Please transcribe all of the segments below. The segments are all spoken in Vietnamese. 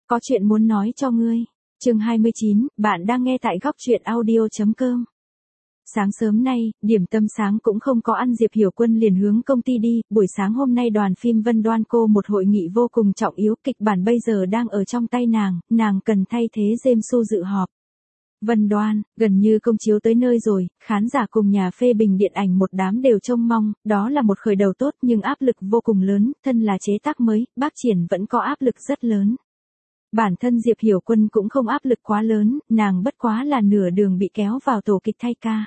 Có chuyện muốn nói cho ngươi. Chương 29, bạn đang nghe tại góc truyện audio.com. Sáng sớm nay, điểm tâm sáng cũng không có ăn, Diệp Hiểu Quân liền hướng công ty đi. Buổi sáng hôm nay đoàn phim Vân Đoan cô một hội nghị vô cùng trọng yếu, kịch bản bây giờ đang ở trong tay nàng cần thay thế James Su dự họp. Vân Đoan, gần như công chiếu tới nơi rồi, khán giả cùng nhà phê bình điện ảnh một đám đều trông mong, đó là một khởi đầu tốt nhưng áp lực vô cùng lớn, thân là chế tác mới, bác Triển vẫn có áp lực rất lớn. Bản thân Diệp Hiểu Quân cũng không áp lực quá lớn, nàng bất quá là nửa đường bị kéo vào tổ kịch thay ca.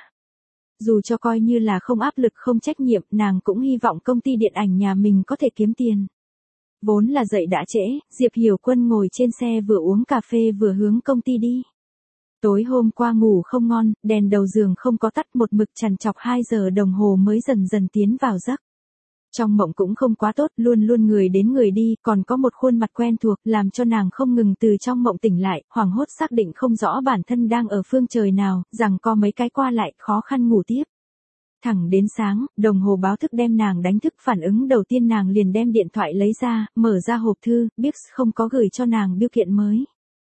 Dù cho coi như là không áp lực không trách nhiệm, nàng cũng hy vọng công ty điện ảnh nhà mình có thể kiếm tiền. Vốn là dậy đã trễ, Diệp Hiểu Quân ngồi trên xe vừa uống cà phê vừa hướng công ty đi. Tối hôm qua ngủ không ngon, đèn đầu giường không có tắt, một mực trằn trọc 2 giờ đồng hồ mới dần dần tiến vào giấc. Trong mộng cũng không quá tốt, luôn luôn người đến người đi, còn có một khuôn mặt quen thuộc, làm cho nàng không ngừng từ trong mộng tỉnh lại, hoảng hốt xác định không rõ bản thân đang ở phương trời nào, rằng có mấy cái qua lại, khó khăn ngủ tiếp. Thẳng đến sáng, đồng hồ báo thức đem nàng đánh thức, phản ứng đầu tiên nàng liền đem điện thoại lấy ra, mở ra hộp thư, biết không có gửi cho nàng bưu kiện mới.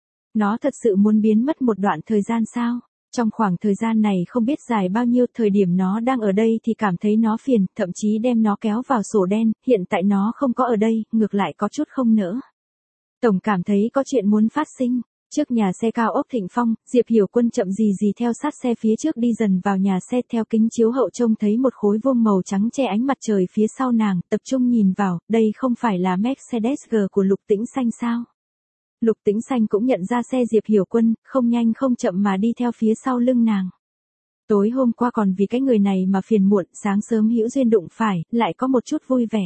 Nó thật sự muốn biến mất một đoạn thời gian sao? Trong khoảng thời gian này không biết dài bao nhiêu, thời điểm nó đang ở đây thì cảm thấy nó phiền, thậm chí đem nó kéo vào sổ đen, hiện tại nó không có ở đây, ngược lại có chút không nỡ. Tổng cảm thấy có chuyện muốn phát sinh. Trước nhà xe cao ốc Thịnh Phong, Diệp Hiểu Quân chậm gì theo sát xe phía trước đi dần vào nhà xe, theo kính chiếu hậu trông thấy một khối vuông màu trắng che ánh mặt trời phía sau nàng, tập trung nhìn vào, đây không phải là Mercedes G của Lục Tĩnh Xanh sao? Lục Tĩnh Xanh cũng nhận ra xe Diệp Hiểu Quân, không nhanh không chậm mà đi theo phía sau lưng nàng. Tối hôm qua còn vì cái người này mà phiền muộn, sáng sớm hữu duyên đụng phải, lại có một chút vui vẻ.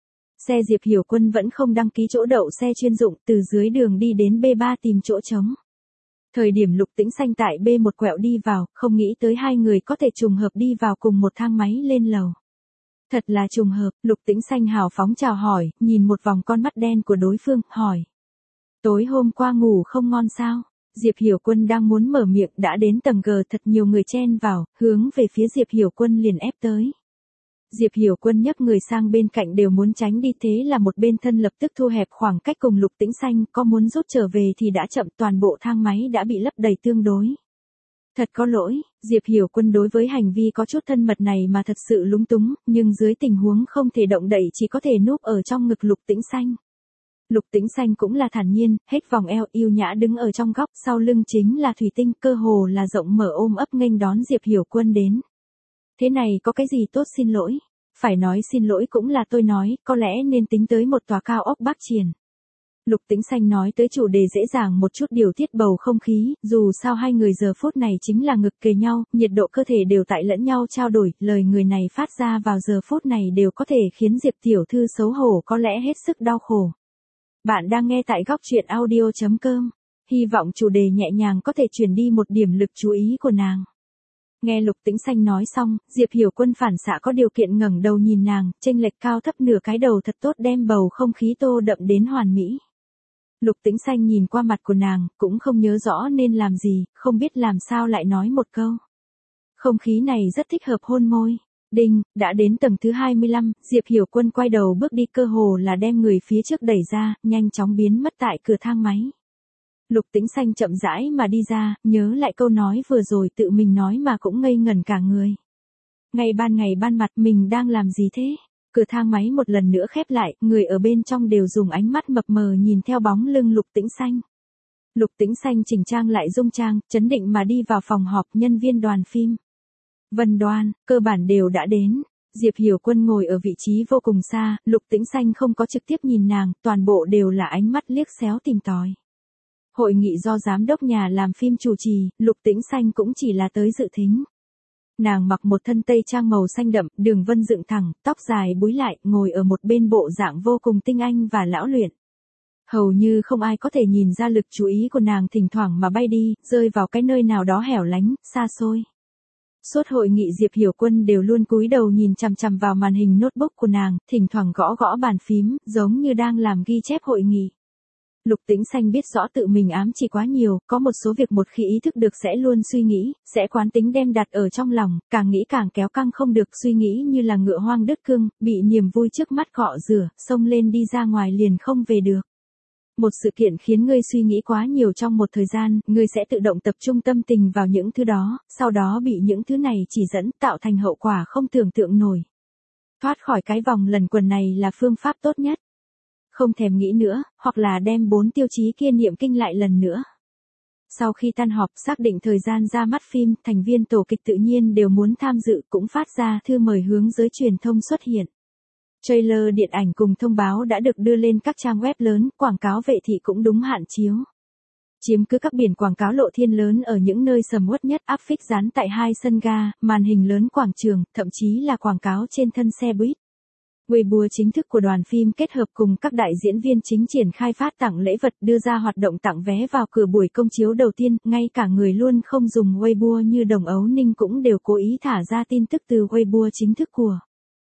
Xe Diệp Hiểu Quân vẫn không đăng ký chỗ đậu xe chuyên dụng, từ dưới đường đi đến B3 tìm chỗ trống. Thời điểm Lục Tĩnh Xanh tại B1 quẹo đi vào, không nghĩ tới hai người có thể trùng hợp đi vào cùng một thang máy lên lầu. Thật là trùng hợp, Lục Tĩnh Xanh hào phóng chào hỏi, nhìn một vòng con mắt đen của đối phương, hỏi. Tối hôm qua ngủ không ngon sao? Diệp Hiểu Quân đang muốn mở miệng, đã đến tầng G, thật nhiều người chen vào, hướng về phía Diệp Hiểu Quân liền ép tới. Diệp Hiểu Quân nhấc người sang bên cạnh đều muốn tránh đi, thế là một bên thân lập tức thu hẹp khoảng cách cùng Lục Tĩnh Xanh, có muốn rút trở về thì đã chậm, toàn bộ thang máy đã bị lấp đầy tương đối. Thật có lỗi, Diệp Hiểu Quân đối với hành vi có chút thân mật này mà thật sự lúng túng, nhưng dưới tình huống không thể động đậy chỉ có thể núp ở trong ngực Lục Tĩnh Xanh. Lục Tĩnh Xanh cũng là thản nhiên, hết vòng eo, yêu nhã đứng ở trong góc, sau lưng chính là thủy tinh, cơ hồ là rộng mở ôm ấp nghênh đón Diệp Hiểu Quân đến. Thế này có cái gì tốt xin lỗi? Phải nói xin lỗi cũng là tôi nói, có lẽ nên tính tới một tòa cao ốc Bắc Triển. Lục Tĩnh Xanh nói tới chủ đề dễ dàng một chút, điều tiết bầu không khí, dù sao hai người giờ phút này chính là ngực kề nhau, nhiệt độ cơ thể đều tại lẫn nhau trao đổi, lời người này phát ra vào giờ phút này đều có thể khiến Diệp tiểu thư xấu hổ, có lẽ hết sức đau khổ. Bạn đang nghe tại góc truyện audio.com. Hy vọng chủ đề nhẹ nhàng có thể truyền đi một điểm lực chú ý của nàng. Nghe Lục Tĩnh Xanh nói xong, Diệp Hiểu Quân phản xạ có điều kiện ngẩng đầu nhìn nàng, chênh lệch cao thấp nửa cái đầu thật tốt đem bầu không khí tô đậm đến hoàn mỹ. Lục Tĩnh Xanh nhìn qua mặt của nàng, cũng không nhớ rõ nên làm gì, không biết làm sao lại nói một câu. Không khí này rất thích hợp hôn môi. Đinh, đã đến tầng thứ 25, Diệp Hiểu Quân quay đầu bước đi, cơ hồ là đem người phía trước đẩy ra, nhanh chóng biến mất tại cửa thang máy. Lục Tĩnh Xanh chậm rãi mà đi ra, nhớ lại câu nói vừa rồi tự mình nói mà cũng ngây ngẩn cả người. Ngày ban mặt mình đang làm gì thế? Cửa thang máy một lần nữa khép lại, người ở bên trong đều dùng ánh mắt mập mờ nhìn theo bóng lưng Lục Tĩnh Xanh. Lục Tĩnh Xanh chỉnh trang lại dung trang, chấn định mà đi vào phòng họp, nhân viên đoàn phim. Vân Đoan, cơ bản đều đã đến. Diệp Hiểu Quân ngồi ở vị trí vô cùng xa, Lục Tĩnh Xanh không có trực tiếp nhìn nàng, toàn bộ đều là ánh mắt liếc xéo tìm tòi. Hội nghị do giám đốc nhà làm phim chủ trì, Lục Tĩnh Xanh cũng chỉ là tới dự thính. Nàng mặc một thân tây trang màu xanh đậm, đường vân dựng thẳng, tóc dài búi lại, ngồi ở một bên bộ dạng vô cùng tinh anh và lão luyện. Hầu như không ai có thể nhìn ra lực chú ý của nàng thỉnh thoảng mà bay đi, rơi vào cái nơi nào đó hẻo lánh, xa xôi. Suốt hội nghị Diệp Hiểu Quân đều luôn cúi đầu nhìn chằm chằm vào màn hình notebook của nàng, thỉnh thoảng gõ gõ bàn phím, giống như đang làm ghi chép hội nghị. Lục Tĩnh Xanh biết rõ tự mình ám chỉ quá nhiều, có một số việc một khi ý thức được sẽ luôn suy nghĩ, sẽ quán tính đem đặt ở trong lòng, càng nghĩ càng kéo căng không được, suy nghĩ như là ngựa hoang đứt cương, bị niềm vui trước mắt cọ rửa, xông lên đi ra ngoài liền không về được. Một sự kiện khiến ngươi suy nghĩ quá nhiều trong một thời gian, ngươi sẽ tự động tập trung tâm tình vào những thứ đó, sau đó bị những thứ này chỉ dẫn tạo thành hậu quả không tưởng tượng nổi. Thoát khỏi cái vòng lẩn quẩn này là phương pháp tốt nhất. Không thèm nghĩ nữa, hoặc là đem 4 tiêu chí kia niệm kinh lại lần nữa. Sau khi tan họp xác định thời gian ra mắt phim, thành viên tổ kịch tự nhiên đều muốn tham dự, cũng phát ra thư mời hướng giới truyền thông xuất hiện. Trailer điện ảnh cùng thông báo đã được đưa lên các trang web lớn, quảng cáo vệ thị cũng đúng hạn chiếu. Chiếm cứ các biển quảng cáo lộ thiên lớn ở những nơi sầm uất nhất, áp phích dán tại 2 sân ga, màn hình lớn quảng trường, thậm chí là quảng cáo trên thân xe buýt. Weibo chính thức của đoàn phim kết hợp cùng các đại diễn viên chính triển khai phát tặng lễ vật, đưa ra hoạt động tặng vé vào cửa buổi công chiếu đầu tiên, ngay cả người luôn không dùng Weibo như Đồng Ấu Ninh cũng đều cố ý thả ra tin tức từ Weibo chính thức của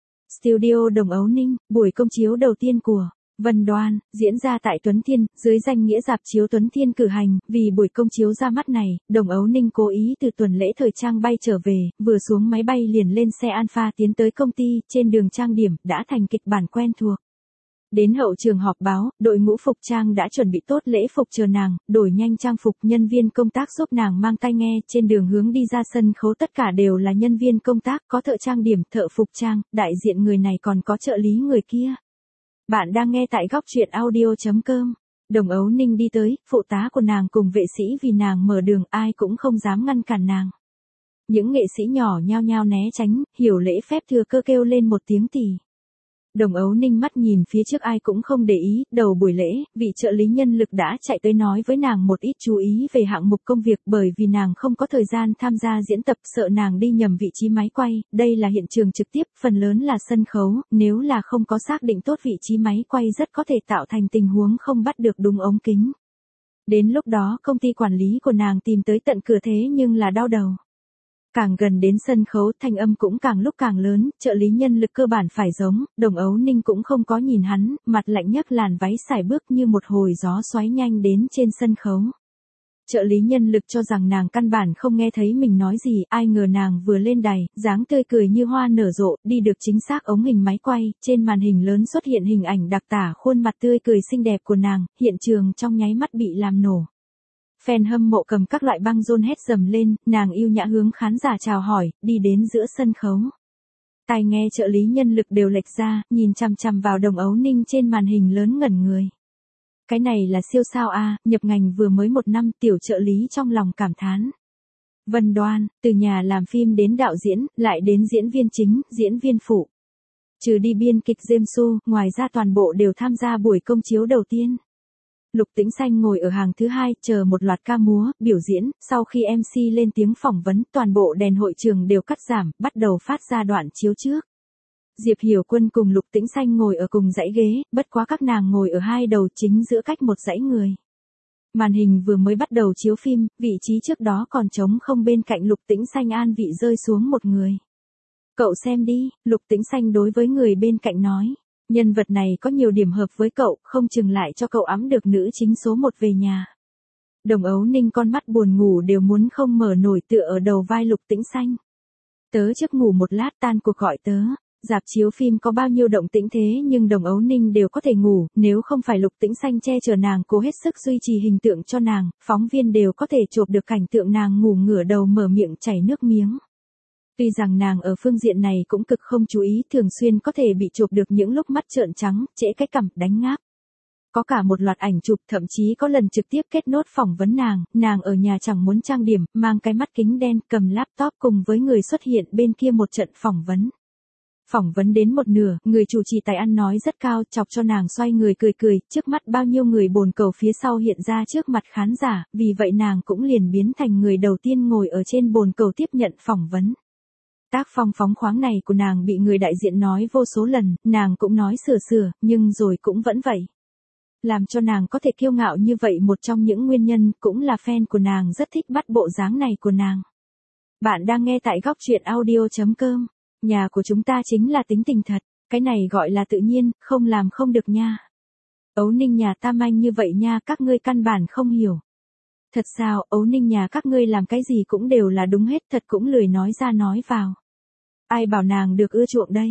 Studio Đồng Ấu Ninh. Buổi công chiếu đầu tiên của Vân Đoan diễn ra tại Tuấn Thiên, dưới danh nghĩa rạp chiếu Tuấn Thiên cử hành. Vì buổi công chiếu ra mắt này, Đồng Ấu Ninh cố ý từ tuần lễ thời trang bay trở về, vừa xuống máy bay liền lên xe Alpha tiến tới công ty, trên đường trang điểm, đã thành kịch bản quen thuộc. Đến hậu trường họp báo, đội ngũ phục trang đã chuẩn bị tốt lễ phục chờ nàng, đổi nhanh trang phục, nhân viên công tác giúp nàng mang tai nghe, trên đường hướng đi ra sân khấu tất cả đều là nhân viên công tác, có thợ trang điểm, thợ phục trang, đại diện người này còn có trợ lý người kia. Bạn đang nghe tại góc truyện audio.com. Đồng Ấu Ninh đi tới, phụ tá của nàng cùng vệ sĩ vì nàng mở đường, ai cũng không dám ngăn cản nàng. Những nghệ sĩ nhỏ nhao nhao né tránh, hiểu lễ phép thừa cơ kêu lên một tiếng tỷ. Đồng Ấu Ninh mắt nhìn phía trước ai cũng không để ý, đầu buổi lễ, vị trợ lý nhân lực đã chạy tới nói với nàng một ít chú ý về hạng mục công việc bởi vì nàng không có thời gian tham gia diễn tập, sợ nàng đi nhầm vị trí máy quay, đây là hiện trường trực tiếp, phần lớn là sân khấu, nếu là không có xác định tốt vị trí máy quay rất có thể tạo thành tình huống không bắt được đúng ống kính. Đến lúc đó công ty quản lý của nàng tìm tới tận cửa thế nhưng là đau đầu. Càng gần đến sân khấu thanh âm cũng càng lúc càng lớn, trợ lý nhân lực cơ bản phải giống, Đồng Ấu Ninh cũng không có nhìn hắn, mặt lạnh nhấc làn váy xài bước như một hồi gió xoáy nhanh đến trên sân khấu. Trợ lý nhân lực cho rằng nàng căn bản không nghe thấy mình nói gì, ai ngờ nàng vừa lên đài, dáng tươi cười như hoa nở rộ, đi được chính xác ống hình máy quay, trên màn hình lớn xuất hiện hình ảnh đặc tả khuôn mặt tươi cười xinh đẹp của nàng, hiện trường trong nháy mắt bị làm nổ. Fan hâm mộ cầm các loại băng rôn hét dầm lên, nàng yêu nhã hướng khán giả chào hỏi, đi đến giữa sân khấu. Tai nghe trợ lý nhân lực đều lệch ra, nhìn chằm chằm vào Đồng Ấu Ninh trên màn hình lớn ngẩn người. Cái này là siêu sao a, nhập ngành vừa mới 1 năm, tiểu trợ lý trong lòng cảm thán. Vân Đoan, từ nhà làm phim đến đạo diễn, lại đến diễn viên chính, diễn viên phụ. Trừ đi biên kịch James Su, ngoài ra toàn bộ đều tham gia buổi công chiếu đầu tiên. Lục Tĩnh Xanh ngồi ở hàng thứ 2, chờ một loạt ca múa, biểu diễn, sau khi MC lên tiếng phỏng vấn, toàn bộ đèn hội trường đều cắt giảm, bắt đầu phát ra đoạn chiếu trước. Diệp Hiểu Quân cùng Lục Tĩnh Xanh ngồi ở cùng dãy ghế, bất quá các nàng ngồi ở hai đầu chính giữa cách một dãy người. Màn hình vừa mới bắt đầu chiếu phim, vị trí trước đó còn trống không, bên cạnh Lục Tĩnh Xanh an vị rơi xuống một người. Cậu xem đi, Lục Tĩnh Xanh đối với người bên cạnh nói. Nhân vật này có nhiều điểm hợp với cậu, không chừng lại cho cậu ẵm được nữ chính số 1 về nhà. Đồng Ấu Ninh con mắt buồn ngủ đều muốn không mở nổi tựa ở đầu vai Lục Tĩnh Xanh. Tớ trước ngủ một lát tan cuộc gọi tớ. Rạp chiếu phim có bao nhiêu động tĩnh thế nhưng Đồng Ấu Ninh đều có thể ngủ, nếu không phải Lục Tĩnh Xanh che chở nàng cố hết sức duy trì hình tượng cho nàng, phóng viên đều có thể chụp được cảnh tượng nàng ngủ ngửa đầu mở miệng chảy nước miếng. Tuy rằng nàng ở phương diện này cũng cực không chú ý, thường xuyên có thể bị chụp được những lúc mắt trợn trắng, trễ cái cằm, đánh ngáp. Có cả một loạt ảnh chụp, thậm chí có lần trực tiếp kết nốt phỏng vấn nàng ở nhà chẳng muốn trang điểm, mang cái mắt kính đen, cầm laptop cùng với người xuất hiện bên kia một trận phỏng vấn. Phỏng vấn đến một nửa, người chủ trì tài ăn nói rất cao, chọc cho nàng xoay người cười, trước mắt bao nhiêu người bồn cầu phía sau hiện ra trước mặt khán giả, vì vậy nàng cũng liền biến thành người đầu tiên ngồi ở trên bồn cầu tiếp nhận phỏng vấn. Tác phong phóng khoáng này của nàng bị người đại diện nói vô số lần, nàng cũng nói sửa, nhưng rồi cũng vẫn vậy. Làm cho nàng có thể kiêu ngạo như vậy một trong những nguyên nhân cũng là fan của nàng rất thích bắt bộ dáng này của nàng. Bạn đang nghe tại góc truyện audio.com. Nhà của chúng ta chính là tính tình thật, cái này gọi là tự nhiên, không làm không được nha. Ấu Ninh nhà ta manh như vậy nha, các ngươi căn bản không hiểu. Thật sao, Ấu Ninh nhà các ngươi làm cái gì cũng đều là đúng hết, thật cũng lười nói ra nói vào. Ai bảo nàng được ưa chuộng đây?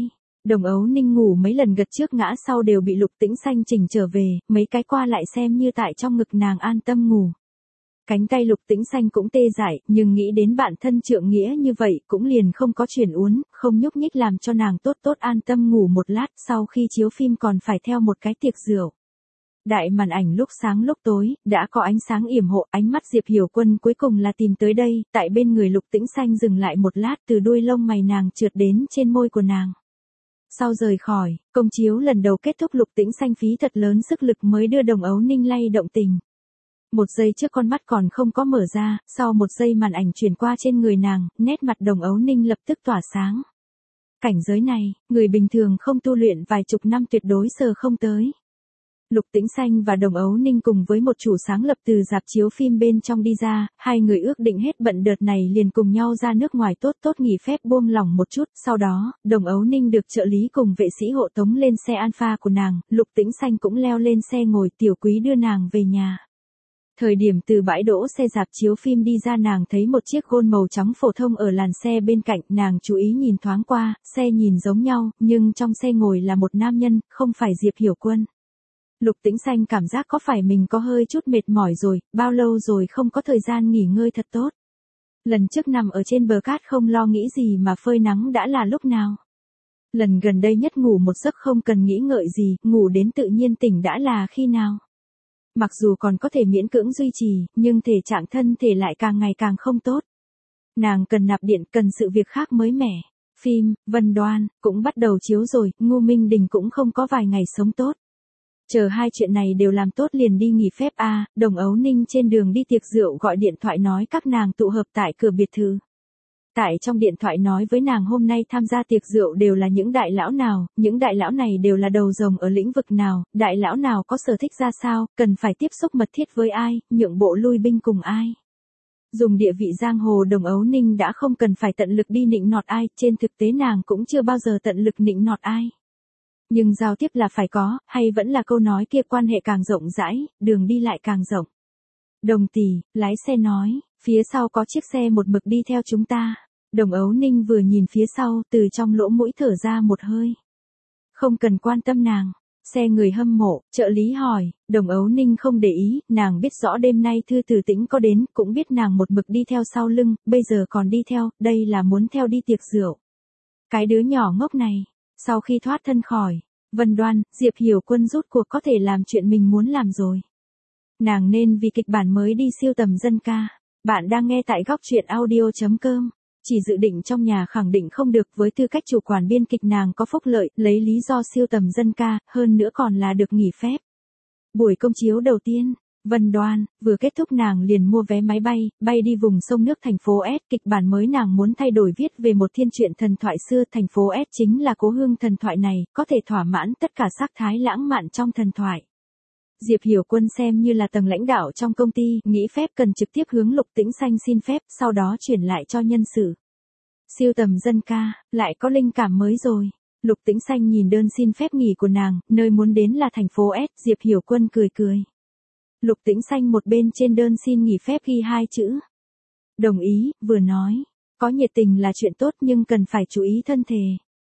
Đồng Ấu Ninh ngủ mấy lần gật trước ngã sau đều bị Lục Tĩnh Xanh chỉnh trở về, mấy cái qua lại xem như tại trong ngực nàng an tâm ngủ. Cánh tay Lục Tĩnh Xanh cũng tê dại, nhưng nghĩ đến bạn thân trượng nghĩa như vậy cũng liền không có chuyển uốn, không nhúc nhích làm cho nàng tốt tốt an tâm ngủ một lát, sau khi chiếu phim còn phải theo một cái tiệc rượu. Đại màn ảnh lúc sáng lúc tối, đã có ánh sáng yểm hộ, ánh mắt Diệp Hiểu Quân cuối cùng là tìm tới đây, tại bên người Lục Tĩnh Xanh dừng lại một lát, từ đuôi lông mày nàng trượt đến trên môi của nàng. Sau rời khỏi, công chiếu lần đầu kết thúc Lục Tĩnh Xanh phí thật lớn sức lực mới đưa Đồng Ấu Ninh lay động tình. Một giây trước con mắt còn không có mở ra, sau một giây màn ảnh chuyển qua trên người nàng, nét mặt Đồng Ấu Ninh lập tức tỏa sáng. Cảnh giới này, người bình thường không tu luyện vài chục năm tuyệt đối sờ không tới. Lục Tĩnh Xanh và Đồng Ấu Ninh cùng với một chủ sáng lập từ rạp chiếu phim bên trong đi ra, hai người ước định hết bận đợt này liền cùng nhau ra nước ngoài tốt tốt nghỉ phép buông lỏng một chút, sau đó, Đồng Ấu Ninh được trợ lý cùng vệ sĩ hộ tống lên xe Alpha của nàng, Lục Tĩnh Xanh cũng leo lên xe ngồi Tiểu Quý đưa nàng về nhà. Thời điểm từ bãi đỗ xe rạp chiếu phim đi ra nàng thấy một chiếc Gôn màu trắng phổ thông ở làn xe bên cạnh, nàng chú ý nhìn thoáng qua, xe nhìn giống nhau, nhưng trong xe ngồi là một nam nhân, không phải Diệp Hiểu Quân. Lục Tĩnh Xanh cảm giác có phải mình có hơi chút mệt mỏi rồi, bao lâu rồi không có thời gian nghỉ ngơi thật tốt. Lần trước nằm ở trên bờ cát không lo nghĩ gì mà phơi nắng đã là lúc nào. Lần gần đây nhất ngủ một giấc không cần nghĩ ngợi gì, ngủ đến tự nhiên tỉnh đã là khi nào. Mặc dù còn có thể miễn cưỡng duy trì, nhưng thể trạng thân thể lại càng ngày càng không tốt. Nàng cần nạp điện, cần sự việc khác mới mẻ. Phim, Vân Đoan, cũng bắt đầu chiếu rồi, Ngô Minh Đình cũng không có vài ngày sống tốt. Chờ hai chuyện này đều làm tốt liền đi nghỉ phép a. Đồng Ấu Ninh trên đường đi tiệc rượu gọi điện thoại nói các nàng tụ hợp tại cửa biệt thự. Tại trong điện thoại nói với nàng hôm nay tham gia tiệc rượu đều là những đại lão nào, những đại lão này đều là đầu rồng ở lĩnh vực nào, đại lão nào có sở thích ra sao, cần phải tiếp xúc mật thiết với ai, nhượng bộ lui binh cùng ai. Dùng địa vị giang hồ Đồng Ấu Ninh đã không cần phải tận lực đi nịnh nọt ai, trên thực tế nàng cũng chưa bao giờ tận lực nịnh nọt ai. Nhưng giao tiếp là phải có, hay vẫn là câu nói kia quan hệ càng rộng rãi, đường đi lại càng rộng. Đồng tỷ, lái xe nói, phía sau có chiếc xe một mực đi theo chúng ta. Đồng Ấu Ninh vừa nhìn phía sau, từ trong lỗ mũi thở ra một hơi. Không cần quan tâm nàng. Xe người hâm mộ, trợ lý hỏi, Đồng Ấu Ninh không để ý, nàng biết rõ đêm nay Thư Tử Tĩnh có đến, cũng biết nàng một mực đi theo sau lưng, bây giờ còn đi theo, đây là muốn theo đi tiệc rượu. Cái đứa nhỏ ngốc này, sau khi thoát thân khỏi Vân Đoan, Diệp Hiểu Quân rút cuộc có thể làm chuyện mình muốn làm rồi. Nàng nên vì kịch bản mới đi siêu tầm dân ca. Bạn đang nghe tại góc truyện audio.com. Chỉ dự định trong nhà khẳng định không được, với tư cách chủ quản biên kịch nàng có phúc lợi, lấy lý do siêu tầm dân ca, hơn nữa còn là được nghỉ phép. Buổi công chiếu đầu tiên, Vân Đoan, vừa kết thúc nàng liền mua vé máy bay, bay đi vùng sông nước thành phố S. Kịch bản mới nàng muốn thay đổi viết về một thiên truyện thần thoại xưa, thành phố S chính là cố hương thần thoại này, có thể thỏa mãn tất cả sắc thái lãng mạn trong thần thoại. Diệp Hiểu Quân xem như là tầng lãnh đạo trong công ty, nghĩ phép cần trực tiếp hướng Lục Tĩnh Xanh xin phép, sau đó chuyển lại cho nhân sự. Siêu tầm dân ca, lại có linh cảm mới rồi. Lục Tĩnh Xanh nhìn đơn xin phép nghỉ của nàng, nơi muốn đến là thành phố S, Diệp Hiểu Quân cười cười. Lục Tĩnh Xanh một bên trên đơn xin nghỉ phép ghi hai chữ. Đồng ý, vừa nói. Có nhiệt tình là chuyện tốt nhưng cần phải chú ý thân thể.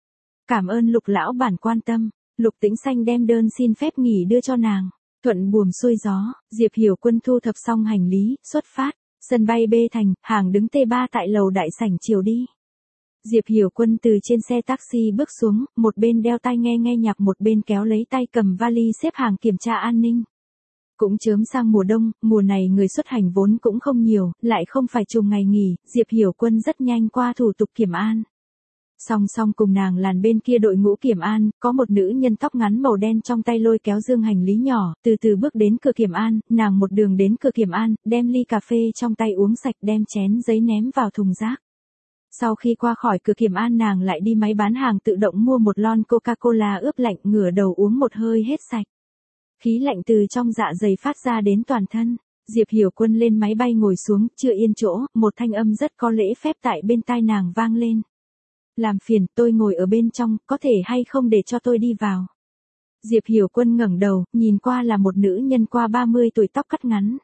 Cảm ơn Lục lão bản quan tâm. Lục Tĩnh Xanh đem đơn xin phép nghỉ đưa cho nàng. Thuận buồm xuôi gió, Diệp Hiểu Quân thu thập xong hành lý, xuất phát. Sân bay B thành, hàng đứng T3 tại lầu đại sảnh chiều đi. Diệp Hiểu Quân từ trên xe taxi bước xuống, một bên đeo tai nghe nghe nhạc một bên kéo lấy tay cầm vali xếp hàng kiểm tra an ninh. Cũng chớm sang mùa đông, mùa này người xuất hành vốn cũng không nhiều, lại không phải trùng ngày nghỉ, Diệp Hiểu Quân rất nhanh qua thủ tục kiểm an. Song song cùng nàng làn bên kia đội ngũ kiểm an, có một nữ nhân tóc ngắn màu đen trong tay lôi kéo dương hành lý nhỏ, từ từ bước đến cửa kiểm an, nàng một đường đến cửa kiểm an, đem ly cà phê trong tay uống sạch, đem chén giấy ném vào thùng rác. Sau khi qua khỏi cửa kiểm an nàng lại đi máy bán hàng tự động mua một lon Coca-Cola ướp lạnh, ngửa đầu uống một hơi hết sạch. Khí lạnh từ trong dạ dày phát ra đến toàn thân. Diệp Hiểu Quân lên máy bay ngồi xuống, chưa yên chỗ, một thanh âm rất có lễ phép tại bên tai nàng vang lên. Làm phiền, tôi ngồi ở bên trong, có thể hay không để cho tôi đi vào. Diệp Hiểu Quân ngẩng đầu, nhìn qua là một nữ nhân qua 30 tuổi tóc cắt ngắn.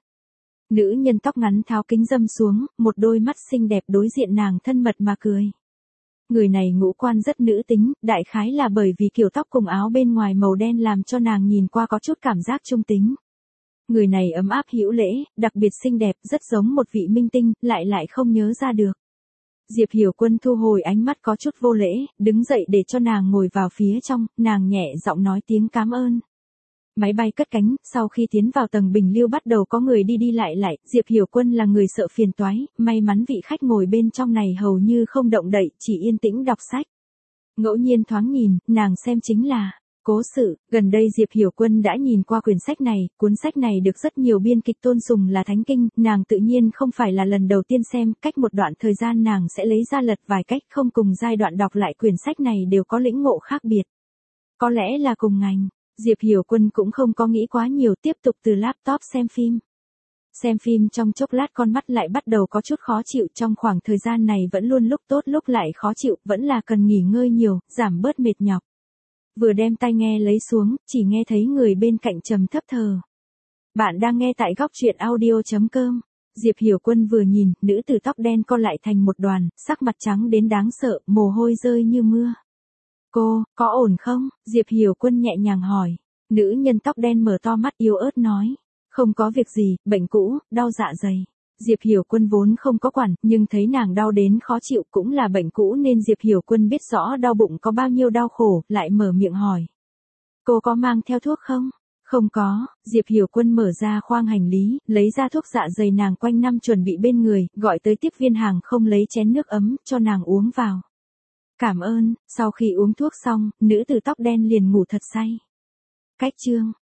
Nữ nhân tóc ngắn tháo kính râm xuống, một đôi mắt xinh đẹp đối diện nàng thân mật mà cười. Người này ngũ quan rất nữ tính, đại khái là bởi vì kiểu tóc cùng áo bên ngoài màu đen làm cho nàng nhìn qua có chút cảm giác trung tính. Người này ấm áp hữu lễ, đặc biệt xinh đẹp, rất giống một vị minh tinh, lại không nhớ ra được. Diệp Hiểu Quân thu hồi ánh mắt có chút vô lễ, đứng dậy để cho nàng ngồi vào phía trong, nàng nhẹ giọng nói tiếng cảm ơn. Máy bay cất cánh, sau khi tiến vào tầng bình lưu bắt đầu có người đi đi lại, Diệp Hiểu Quân là người sợ phiền toái, may mắn vị khách ngồi bên trong này hầu như không động đậy, chỉ yên tĩnh đọc sách. Ngẫu nhiên thoáng nhìn, nàng xem chính là Cố sự. Gần đây Diệp Hiểu Quân đã nhìn qua quyển sách này, cuốn sách này được rất nhiều biên kịch tôn sùng là thánh kinh, nàng tự nhiên không phải là lần đầu tiên xem, cách một đoạn thời gian nàng sẽ lấy ra lật vài cách, không cùng giai đoạn đọc lại quyển sách này đều có lĩnh ngộ khác biệt. Có lẽ là cùng ngành, Diệp Hiểu Quân cũng không có nghĩ quá nhiều, tiếp tục từ laptop xem phim. Xem phim trong chốc lát con mắt lại bắt đầu có chút khó chịu, trong khoảng thời gian này vẫn luôn lúc tốt lúc lại khó chịu, vẫn là cần nghỉ ngơi nhiều, giảm bớt mệt nhọc. Vừa đem tai nghe lấy xuống, chỉ nghe thấy người bên cạnh trầm thấp thờ. Bạn đang nghe tại góc truyện audio.com. Diệp Hiểu Quân vừa nhìn, nữ tử tóc đen co lại thành một đoàn, sắc mặt trắng đến đáng sợ, mồ hôi rơi như mưa. Cô, có ổn không? Diệp Hiểu Quân nhẹ nhàng hỏi. Nữ nhân tóc đen mở to mắt yếu ớt nói. Không có việc gì, bệnh cũ, đau dạ dày. Diệp Hiểu Quân vốn không có quản, nhưng thấy nàng đau đến khó chịu cũng là bệnh cũ nên Diệp Hiểu Quân biết rõ đau bụng có bao nhiêu đau khổ, lại mở miệng hỏi. Cô có mang theo thuốc không? Không có, Diệp Hiểu Quân mở ra khoang hành lý, lấy ra thuốc dạ dày nàng quanh năm chuẩn bị bên người, gọi tới tiếp viên hàng không lấy chén nước ấm, cho nàng uống vào. Cảm ơn, sau khi uống thuốc xong, nữ tử tóc đen liền ngủ thật say. Cách chương